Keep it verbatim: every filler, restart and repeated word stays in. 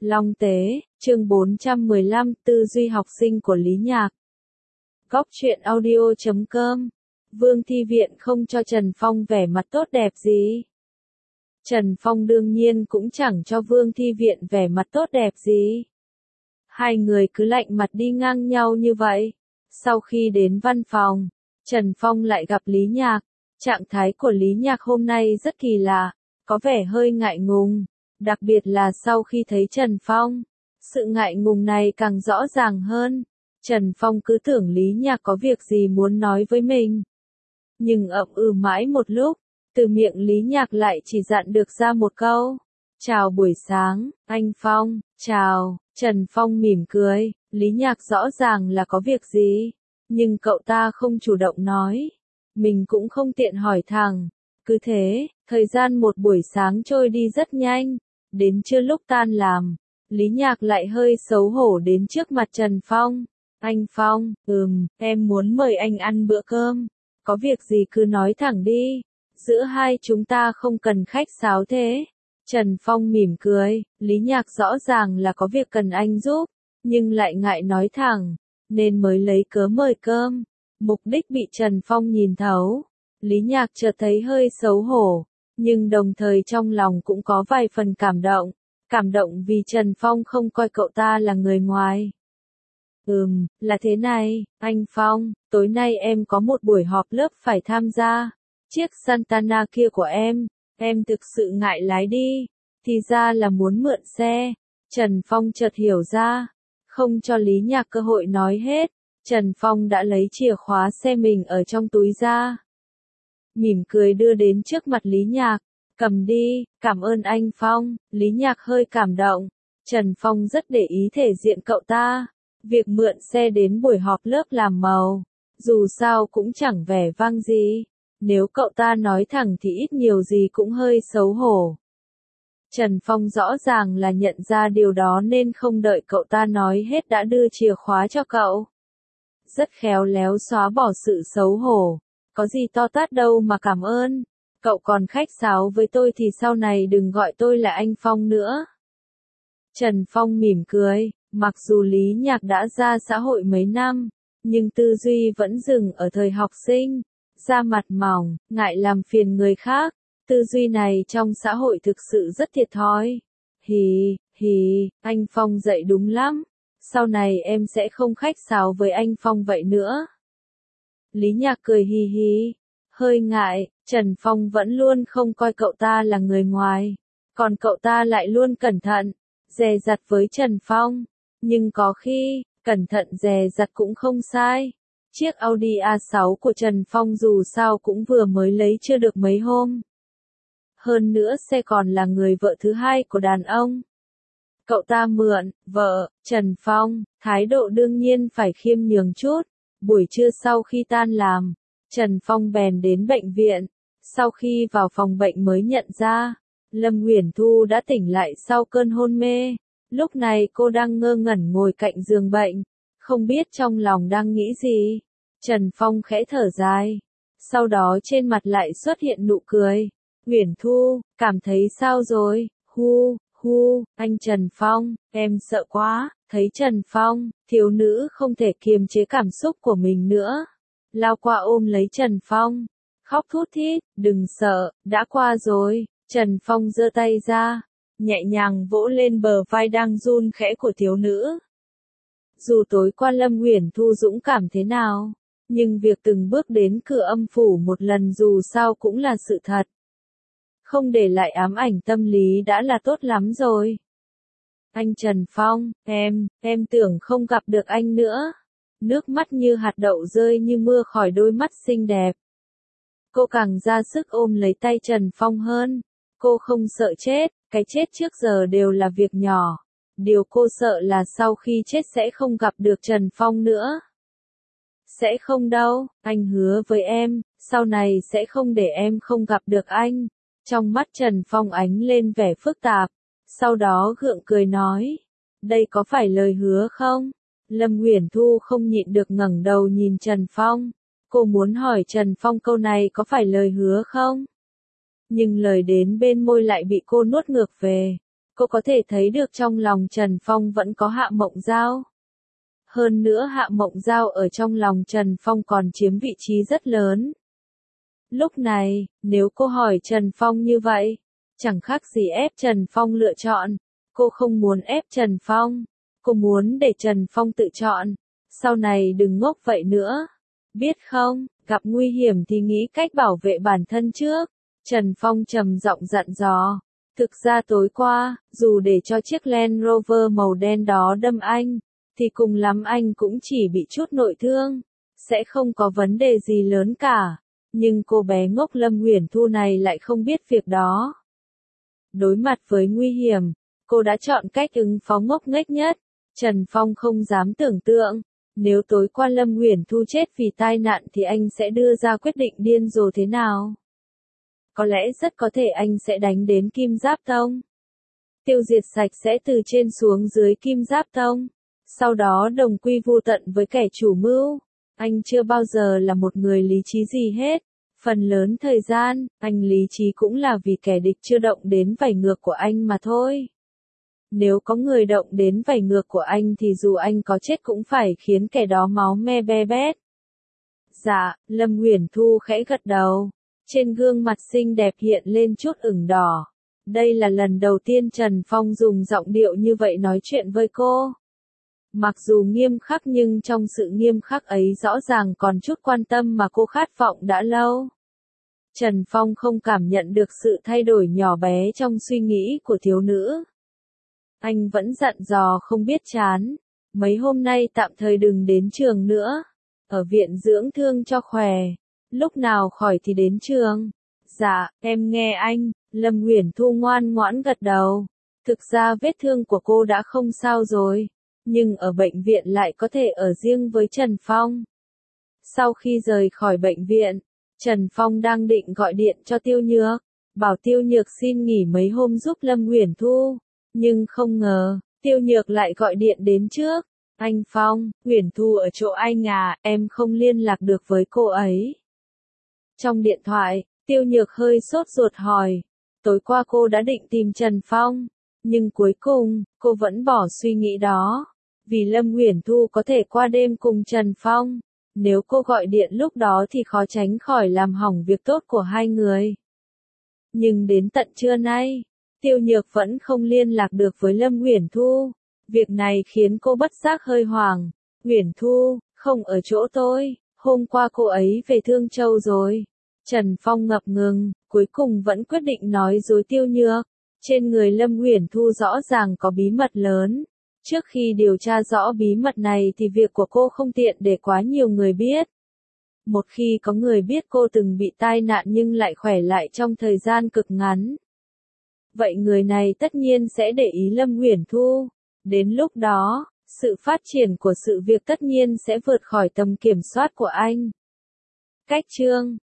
Long Tế, chương bốn trăm mười lăm, tư duy học sinh của Lý Nhạc. Góc truyện audio chấm com. Vương Thi Viện không cho Trần Phong vẻ mặt tốt đẹp gì. Trần Phong đương nhiên cũng chẳng cho Vương Thi Viện vẻ mặt tốt đẹp gì. Hai người cứ lạnh mặt đi ngang nhau như vậy. Sau khi đến văn phòng, Trần Phong lại gặp Lý Nhạc. Trạng thái của Lý Nhạc hôm nay rất kỳ lạ, có vẻ hơi ngại ngùng. Đặc biệt là sau khi thấy Trần Phong, sự ngại ngùng này càng rõ ràng hơn. Trần Phong cứ tưởng Lý Nhạc có việc gì muốn nói với mình. Nhưng ậm ừ mãi một lúc, từ miệng Lý Nhạc lại chỉ dặn được ra một câu. Chào buổi sáng, anh Phong, chào. Trần Phong mỉm cười, Lý Nhạc rõ ràng là có việc gì, nhưng cậu ta không chủ động nói. Mình cũng không tiện hỏi thẳng. Cứ thế, thời gian một buổi sáng trôi đi rất nhanh. Đến trưa lúc tan làm, Lý Nhạc lại hơi xấu hổ đến trước mặt Trần Phong. Anh Phong, ừm, em muốn mời anh ăn bữa cơm. Có việc gì cứ nói thẳng đi. Giữa hai chúng ta không cần khách sáo thế. Trần Phong mỉm cười, Lý Nhạc rõ ràng là có việc cần anh giúp, nhưng lại ngại nói thẳng, nên mới lấy cớ mời cơm. Mục đích bị Trần Phong nhìn thấu. Lý Nhạc chợt thấy hơi xấu hổ, nhưng đồng thời trong lòng cũng có vài phần cảm động. Cảm động vì Trần Phong không coi cậu ta là người ngoài. Ừm, là thế này, anh Phong, tối nay em có một buổi họp lớp phải tham gia. Chiếc Santana kia của em, em thực sự ngại lái đi, thì ra là muốn mượn xe. Trần Phong chợt hiểu ra, không cho Lý Nhạc cơ hội nói hết. Trần Phong đã lấy chìa khóa xe mình ở trong túi ra. Mỉm cười đưa đến trước mặt Lý Nhạc. Cầm đi, cảm ơn anh Phong. Lý Nhạc hơi cảm động. Trần Phong rất để ý thể diện cậu ta. Việc mượn xe đến buổi họp lớp làm màu, dù sao cũng chẳng vẻ vang gì. Nếu cậu ta nói thẳng thì ít nhiều gì cũng hơi xấu hổ. Trần Phong rõ ràng là nhận ra điều đó nên không đợi cậu ta nói hết đã đưa chìa khóa cho cậu. Rất khéo léo xóa bỏ sự xấu hổ. Có gì to tát đâu mà cảm ơn. Cậu còn khách sáo với tôi thì sau này đừng gọi tôi là anh Phong nữa. Trần Phong mỉm cười, mặc dù Lý Nhạc đã ra xã hội mấy năm, nhưng tư duy vẫn dừng ở thời học sinh. Da mặt mỏng, ngại làm phiền người khác. Tư duy này trong xã hội thực sự rất thiệt thòi. Hì, hì, anh Phong dạy đúng lắm. Sau này em sẽ không khách sáo với anh Phong vậy nữa. Lý Nhạc cười hì hì, hơi ngại. Trần Phong vẫn luôn không coi cậu ta là người ngoài, còn cậu ta lại luôn cẩn thận, dè dặt với Trần Phong. Nhưng có khi, cẩn thận dè dặt cũng không sai. Chiếc Audi a sáu của Trần Phong dù sao cũng vừa mới lấy chưa được mấy hôm. Hơn nữa xe còn là người vợ thứ hai của đàn ông. Cậu ta mượn, vợ, Trần Phong, thái độ đương nhiên phải khiêm nhường chút. Buổi trưa sau khi tan làm, Trần Phong bèn đến bệnh viện. Sau khi vào phòng bệnh mới nhận ra, Lâm Uyển Thu đã tỉnh lại sau cơn hôn mê. Lúc này cô đang ngơ ngẩn ngồi cạnh giường bệnh, không biết trong lòng đang nghĩ gì. Trần Phong khẽ thở dài, sau đó trên mặt lại xuất hiện nụ cười. Uyển Thu, cảm thấy sao rồi? Hu, hu, anh Trần Phong, em sợ quá. Thấy Trần Phong, thiếu nữ không thể kiềm chế cảm xúc của mình nữa. Lao qua ôm lấy Trần Phong, khóc thút thít, đừng sợ, đã qua rồi. Trần Phong giơ tay ra, nhẹ nhàng vỗ lên bờ vai đang run khẽ của thiếu nữ. Dù tối qua Lâm Uyển Thu dũng cảm thế nào, nhưng việc từng bước đến cửa âm phủ một lần dù sao cũng là sự thật. Không để lại ám ảnh tâm lý đã là tốt lắm rồi. Anh Trần Phong, em, em tưởng không gặp được anh nữa. Nước mắt như hạt đậu rơi như mưa khỏi đôi mắt xinh đẹp. Cô càng ra sức ôm lấy tay Trần Phong hơn. Cô không sợ chết, cái chết trước giờ đều là việc nhỏ. Điều cô sợ là sau khi chết sẽ không gặp được Trần Phong nữa. Sẽ không đâu, anh hứa với em, sau này sẽ không để em không gặp được anh. Trong mắt Trần Phong ánh lên vẻ phức tạp. Sau đó gượng cười nói, đây có phải lời hứa không? Lâm Uyển Thu không nhịn được ngẩng đầu nhìn Trần Phong. Cô muốn hỏi Trần Phong câu này có phải lời hứa không? Nhưng lời đến bên môi lại bị cô nuốt ngược về. cô có thể thấy được trong lòng Trần Phong vẫn có Hạ Mộng Giao. Hơn nữa Hạ Mộng Giao ở trong lòng Trần Phong còn chiếm vị trí rất lớn. Lúc này, nếu cô hỏi Trần Phong như vậy, chẳng khác gì ép Trần Phong lựa chọn. Cô không muốn ép Trần Phong, cô muốn để Trần Phong tự chọn. Sau này đừng ngốc vậy nữa. Biết không, gặp nguy hiểm thì nghĩ cách bảo vệ bản thân trước. Trần Phong trầm giọng dặn dò. Thực ra tối qua, dù để cho chiếc Land Rover màu đen đó đâm anh, thì cùng lắm anh cũng chỉ bị chút nội thương, sẽ không có vấn đề gì lớn cả. Nhưng cô bé ngốc Lâm Uyển Thu này lại không biết việc đó. Đối mặt với nguy hiểm, cô đã chọn cách ứng phó ngốc nghếch nhất. Trần Phong không dám tưởng tượng, nếu tối qua Lâm Uyển Thu chết vì tai nạn thì anh sẽ đưa ra quyết định điên rồ thế nào. Có lẽ rất có thể anh sẽ đánh đến Kim Giáp Tông. Tiêu diệt sạch sẽ từ trên xuống dưới Kim Giáp Tông. Sau đó đồng quy vu tận với kẻ chủ mưu. Anh chưa bao giờ là một người lý trí gì hết. Phần lớn thời gian, anh lý trí cũng là vì kẻ địch chưa động đến vảy ngược của anh mà thôi. Nếu có người động đến vảy ngược của anh thì dù anh có chết cũng phải khiến kẻ đó máu me be bét. Dạ, Lâm Uyển Thu khẽ gật đầu. Trên gương mặt xinh đẹp hiện lên chút ửng đỏ. Đây là lần đầu tiên Trần Phong dùng giọng điệu như vậy nói chuyện với cô. Mặc dù nghiêm khắc nhưng trong sự nghiêm khắc ấy rõ ràng còn chút quan tâm mà cô khát vọng đã lâu. Trần Phong không cảm nhận được sự thay đổi nhỏ bé trong suy nghĩ của thiếu nữ. Anh vẫn dặn dò không biết chán. Mấy hôm nay tạm thời đừng đến trường nữa. Ở viện dưỡng thương cho khỏe. Lúc nào khỏi thì đến trường. Dạ, em nghe anh. Lâm Uyển Thu ngoan ngoãn gật đầu. Thực ra vết thương của cô đã không sao rồi. Nhưng ở bệnh viện lại có thể ở riêng với Trần Phong. Sau khi rời khỏi bệnh viện, Trần Phong đang định gọi điện cho Tiêu Nhược, bảo Tiêu Nhược xin nghỉ mấy hôm giúp Lâm Uyển Thu. Nhưng không ngờ, Tiêu Nhược lại gọi điện đến trước. Anh Phong, Uyển Thu ở chỗ anh à, em không liên lạc được với cô ấy. Trong điện thoại, Tiêu Nhược hơi sốt ruột hỏi. Tối qua cô đã định tìm Trần Phong, nhưng cuối cùng, cô vẫn bỏ suy nghĩ đó. Vì Lâm Uyển Thu có thể qua đêm cùng Trần Phong. Nếu cô gọi điện lúc đó thì khó tránh khỏi làm hỏng việc tốt của hai người. Nhưng đến tận trưa nay, Tiêu Nhược vẫn không liên lạc được với Lâm Uyển Thu. Việc này khiến cô bất giác hơi hoảng. Uyển Thu, không ở chỗ tôi, hôm qua cô ấy về Thương Châu rồi. Trần Phong ngập ngừng, cuối cùng vẫn quyết định nói dối Tiêu Nhược. Trên người Lâm Uyển Thu rõ ràng có bí mật lớn. Trước khi điều tra rõ bí mật này thì việc của cô không tiện để quá nhiều người biết. Một khi có người biết cô từng bị tai nạn nhưng lại khỏe lại trong thời gian cực ngắn, vậy người này tất nhiên sẽ để ý Lâm Uyển Thu. Đến lúc đó, sự phát triển của sự việc tất nhiên sẽ vượt khỏi tầm kiểm soát của anh. Cách chương